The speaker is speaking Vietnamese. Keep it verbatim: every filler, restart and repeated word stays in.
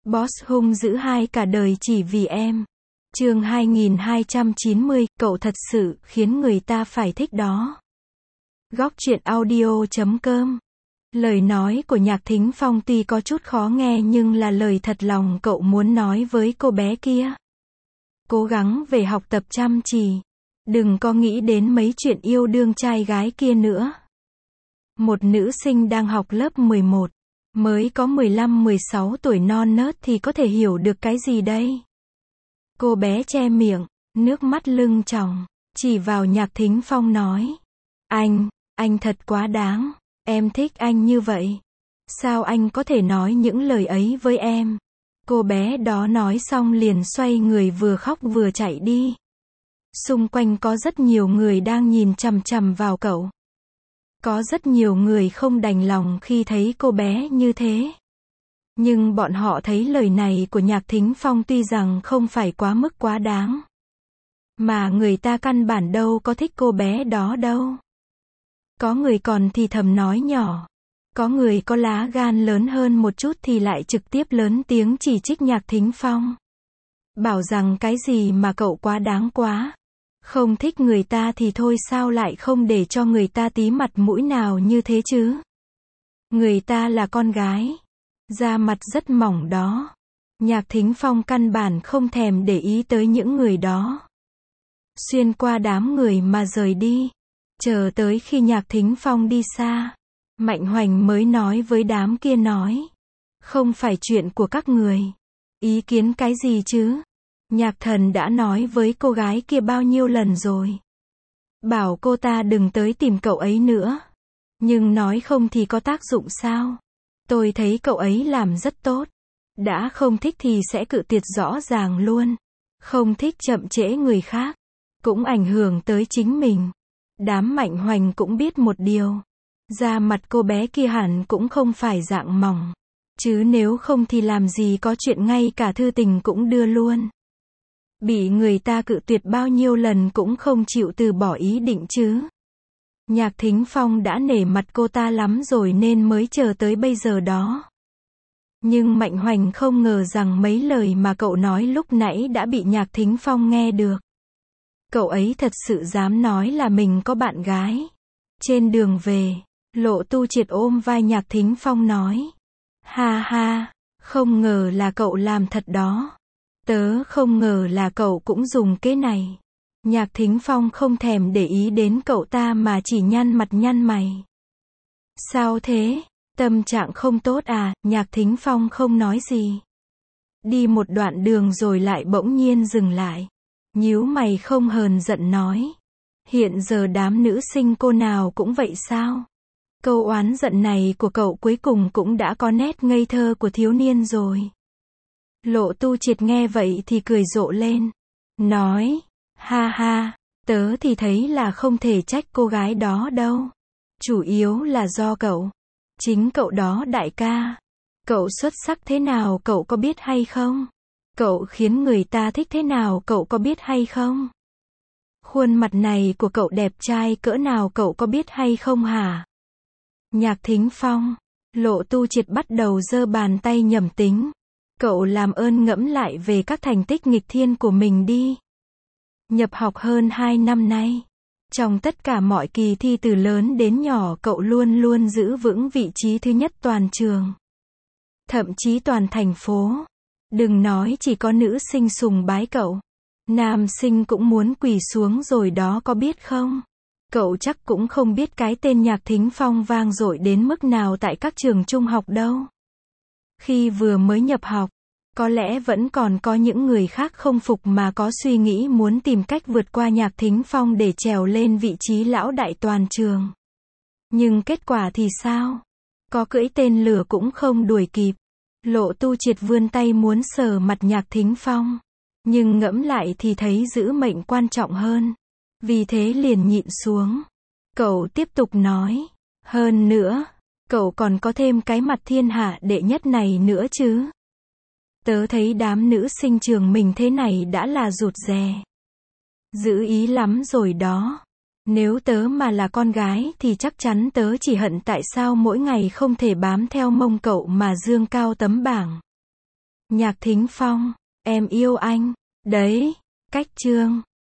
Boss hung dữ hai cả đời chỉ vì em. Chương hai nghìn hai trăm chín mươi, cậu thật sự khiến người ta phải thích đó. Góc truyện audio chấm com. Lời nói của Nhạc Thính Phong tuy có chút khó nghe nhưng là lời thật lòng cậu muốn nói với cô bé kia. Cố gắng về học tập chăm chỉ. Đừng có nghĩ đến mấy chuyện yêu đương trai gái kia nữa. Một nữ sinh đang học lớp mười một, mới có mười lăm mười sáu tuổi non nớt thì có thể hiểu được cái gì đây? Cô bé che miệng, nước mắt lưng tròng, chỉ vào Nhạc Thính Phong nói. Anh, anh thật quá đáng, em thích anh như vậy. Sao anh có thể nói những lời ấy với em? Cô bé đó nói xong liền xoay người vừa khóc vừa chạy đi. Xung quanh có rất nhiều người đang nhìn chằm chằm vào cậu. Có rất nhiều người không đành lòng khi thấy cô bé như thế. Nhưng bọn họ thấy lời này của Nhạc Thính Phong tuy rằng không phải quá mức quá đáng. Mà người ta căn bản đâu có thích cô bé đó đâu. Có người còn thì thầm nói nhỏ. Có người có lá gan lớn hơn một chút thì lại trực tiếp lớn tiếng chỉ trích Nhạc Thính Phong. Bảo rằng cái gì mà cậu quá đáng quá. Không thích người ta thì thôi sao lại không để cho người ta tí mặt mũi nào như thế chứ? Người ta là con gái. Da mặt rất mỏng đó. Nhạc Thính Phong căn bản không thèm để ý tới những người đó. Xuyên qua đám người mà rời đi. Chờ tới khi Nhạc Thính Phong đi xa. Mạnh Hoành mới nói với đám kia nói. Không phải chuyện của các người. Ý kiến cái gì chứ? Nhạc Thần đã nói với cô gái kia bao nhiêu lần rồi. Bảo cô ta đừng tới tìm cậu ấy nữa. Nhưng nói không thì có tác dụng sao? Tôi thấy cậu ấy làm rất tốt. Đã không thích thì sẽ cự tuyệt rõ ràng luôn. Không thích chậm trễ người khác. Cũng ảnh hưởng tới chính mình. Đám Mạnh Hoành cũng biết một điều. Da mặt cô bé kia hẳn cũng không phải dạng mỏng. Chứ nếu không thì làm gì có chuyện ngay cả thư tình cũng đưa luôn. Bị người ta cự tuyệt bao nhiêu lần cũng không chịu từ bỏ ý định chứ. Nhạc Thính Phong đã nể mặt cô ta lắm rồi nên mới chờ tới bây giờ đó. Nhưng Mạnh Hoành không ngờ rằng mấy lời mà cậu nói lúc nãy đã bị Nhạc Thính Phong nghe được. Cậu ấy thật sự dám nói là mình có bạn gái. Trên đường về, Lộ Tu Triệt ôm vai Nhạc Thính Phong nói. Ha ha, không ngờ là cậu làm thật đó. Tớ không ngờ là cậu cũng dùng cái này. Nhạc Thính Phong không thèm để ý đến cậu ta mà chỉ nhăn mặt nhăn mày. Sao thế? Tâm trạng không tốt à? Nhạc Thính Phong không nói gì. Đi một đoạn đường rồi lại bỗng nhiên dừng lại. Nhíu mày không hờn giận nói. Hiện giờ đám nữ sinh cô nào cũng vậy sao? Câu oán giận này của cậu cuối cùng cũng đã có nét ngây thơ của thiếu niên rồi. Lộ Tu Triệt nghe vậy thì cười rộ lên. Nói, ha ha, tớ thì thấy là không thể trách cô gái đó đâu. Chủ yếu là do cậu. Chính cậu đó đại ca. Cậu xuất sắc thế nào cậu có biết hay không? Cậu khiến người ta thích thế nào cậu có biết hay không? Khuôn mặt này của cậu đẹp trai cỡ nào cậu có biết hay không hả? Nhạc Thính Phong, Lộ Tu Triệt bắt đầu giơ bàn tay nhẩm tính. Cậu làm ơn ngẫm lại về các thành tích nghịch thiên của mình đi. Nhập học hơn hai năm nay. Trong tất cả mọi kỳ thi từ lớn đến nhỏ cậu luôn luôn giữ vững vị trí thứ nhất toàn trường. Thậm chí toàn thành phố. Đừng nói chỉ có nữ sinh sùng bái cậu. Nam sinh cũng muốn quỳ xuống rồi đó có biết không? Cậu chắc cũng không biết cái tên Nhạc Thính Phong vang dội đến mức nào tại các trường trung học đâu. Khi vừa mới nhập học, có lẽ vẫn còn có những người khác không phục mà có suy nghĩ muốn tìm cách vượt qua Nhạc Thính Phong để trèo lên vị trí lão đại toàn trường. Nhưng kết quả thì sao? Có cưỡi tên lửa cũng không đuổi kịp. Lộ Tu Triệt vươn tay muốn sờ mặt Nhạc Thính Phong. Nhưng ngẫm lại thì thấy giữ mệnh quan trọng hơn. Vì thế liền nhịn xuống. Cậu tiếp tục nói. Hơn nữa, cậu còn có thêm cái mặt thiên hạ đệ nhất này nữa chứ. Tớ thấy đám nữ sinh trường mình thế này đã là rụt rè. Giữ ý lắm rồi đó. Nếu tớ mà là con gái thì chắc chắn tớ chỉ hận tại sao mỗi ngày không thể bám theo mông cậu mà dương cao tấm bảng. Nhạc Thính Phong, em yêu anh. Đấy. Cách chương.